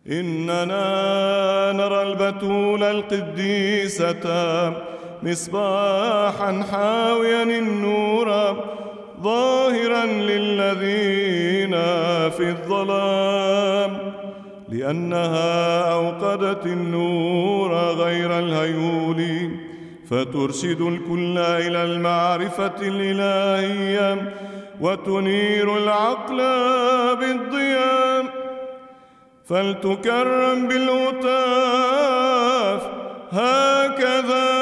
إننا نرى البتول القديسة مصباحا حاويا النور ظاهرا للذين في الظلام، لأنها أوقدت النور غير الهيول فترشد الكل إلى المعرفة الإلهية وتنير العقل بالضياء. فلتكرم بالهتاف هكذا: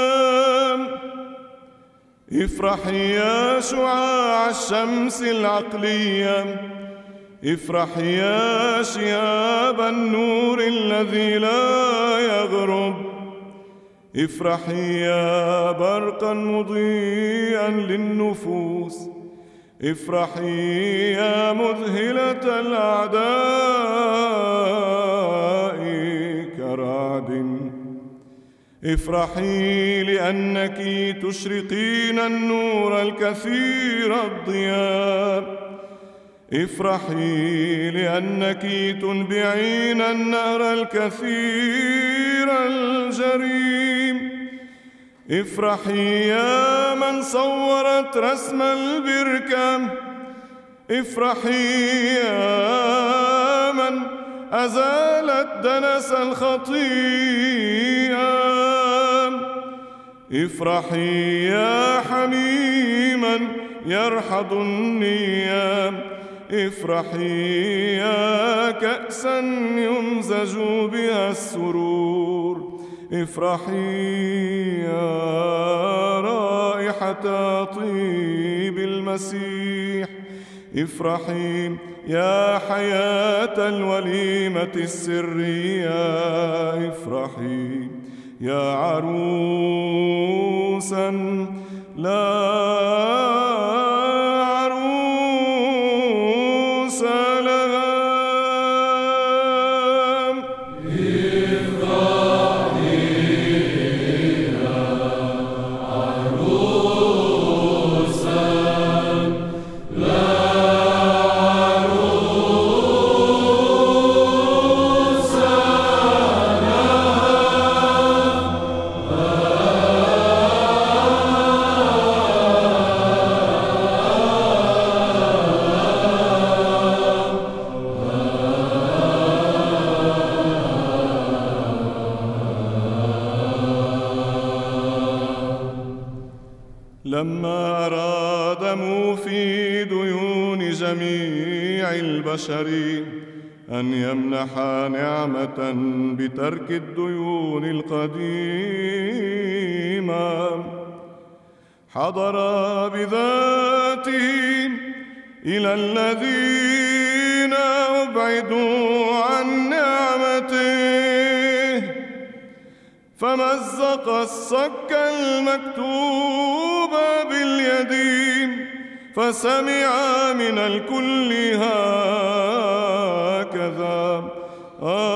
افرحي يا شعاع الشمس العقلية، افرحي يا شهاب النور الذي لا يغرب، افرحي يا برقا مضيئا للنفوس، افرحي يا مذهلة الأعداء كرعد، افرحي لأنك تشرقين النور الكثير الضياء، افرحي لأنك تنبعين النهر الكثير الجريم، افرحي يا من صورت رسم البركة، افرحي يا من أزالت دنس الخطيئة، افرحي يا حميما يرحض النيام، افرحي يا كأسا يمزج بها السرور، افرحي يا رائحة طيب المسيح، افرحي يا حياة الوليمة السرية، افرحي يا عروسا لا عروس لها. لما أراد موفي ديون جميع البشر أن يمنح نعمة بترك الديون القديمة، حضر بذاته إلى الذين أبعدوا عن نعمته، فمزق الصك المكتوب باليد، فسمع من الكل هكذا: